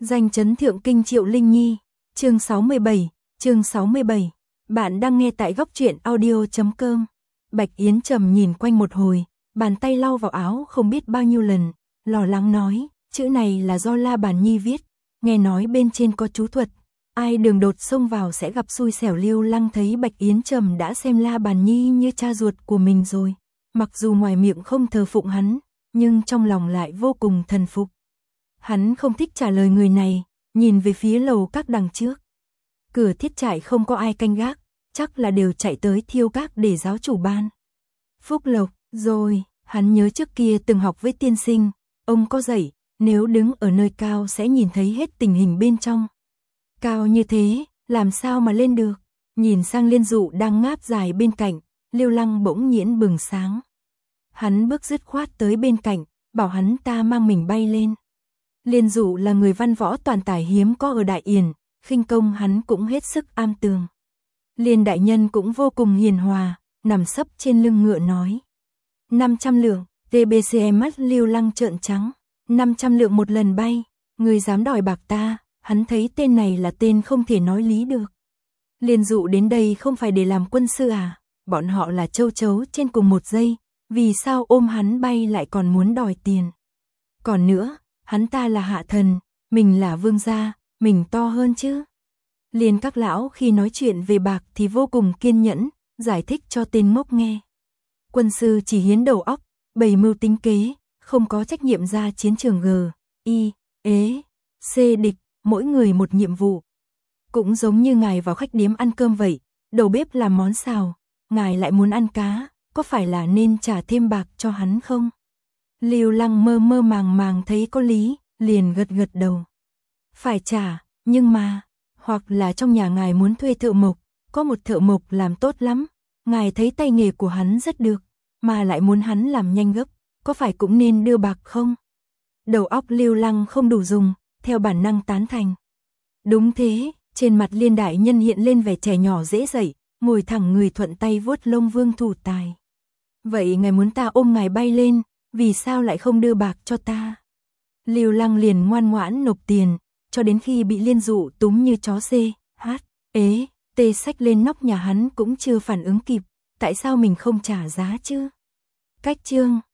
Danh chấn thượng kinh Triệu Linh Nhi, chương 67. Bạn đang nghe tại góc truyện audio.com. Bạch Yến Trầm nhìn quanh một hồi, bàn tay lau vào áo không biết bao nhiêu lần, lo lắng nói, chữ này là do La Bàn Nhi viết, nghe nói bên trên có chú thuật, ai đường đột xông vào sẽ gặp xui xẻo. Lưu Lăng thấy Bạch Yến Trầm đã xem La Bàn Nhi như cha ruột của mình rồi, mặc dù ngoài miệng không thờ phụng hắn, nhưng trong lòng lại vô cùng thần phục. Hắn không thích trả lời người này, nhìn về phía lầu các đằng trước. Cửa thiết trại không có ai canh gác, chắc là đều chạy tới thiêu các để giáo chủ ban phúc lộc rồi. Hắn nhớ trước kia từng học với tiên sinh, ông có dạy, nếu đứng ở nơi cao sẽ nhìn thấy hết tình hình bên trong. Cao như thế, làm sao mà lên được? Nhìn sang Liên Dụ đang ngáp dài bên cạnh, Lưu Lăng bỗng nhiên bừng sáng. Hắn bước dứt khoát tới bên cạnh, bảo hắn ta mang mình bay lên. Liên Dụ là người văn võ toàn tài hiếm có ở Đại Yển, khinh công hắn cũng hết sức am tường. Liên đại nhân cũng vô cùng hiền hòa, nằm sấp trên lưng ngựa nói. 500 lượng, TBCM mắt Lưu Lăng trợn trắng. 500 lượng một lần bay, người dám đòi bạc ta, hắn thấy tên này là tên không thể nói lý được. Liên Dụ đến đây không phải để làm quân sư à, bọn họ là châu chấu trên cùng một dây, vì sao ôm hắn bay lại còn muốn đòi tiền. Còn nữa, hắn ta là hạ thần, mình là vương gia, mình to hơn chứ. Liên các lão khi nói chuyện về bạc thì vô cùng kiên nhẫn, giải thích cho tên ngốc nghe. Quân sư chỉ hiến đầu óc, bày mưu tính kế, không có trách nhiệm ra chiến trường G, I, E, C địch, mỗi người một nhiệm vụ. Cũng giống như ngài vào khách điếm ăn cơm vậy, đầu bếp làm món xào, ngài lại muốn ăn cá, có phải là nên trả thêm bạc cho hắn không? Lưu Lăng mơ mơ màng thấy có lý, liền gật gật đầu. Phải trả, nhưng mà, hoặc là trong nhà ngài muốn thuê thợ mộc, có một thợ mộc làm tốt lắm, ngài thấy tay nghề của hắn rất được, mà lại muốn hắn làm nhanh gấp, có phải cũng nên đưa bạc không? Đầu óc Lưu Lăng không đủ dùng, theo bản năng tán thành. Đúng thế, trên mặt Liên đại nhân hiện lên vẻ trẻ nhỏ dễ dậy, ngồi thẳng người thuận tay vuốt lông Vương thủ tài. Vậy ngài muốn ta ôm ngài bay lên, vì sao lại không đưa bạc cho ta? Lưu Lăng liền ngoan ngoãn nộp tiền, cho đến khi bị Liên Dụ túm như chó C, H, ế, T xách lên nóc nhà hắn cũng chưa phản ứng kịp, tại sao mình không trả giá chứ? Cách chương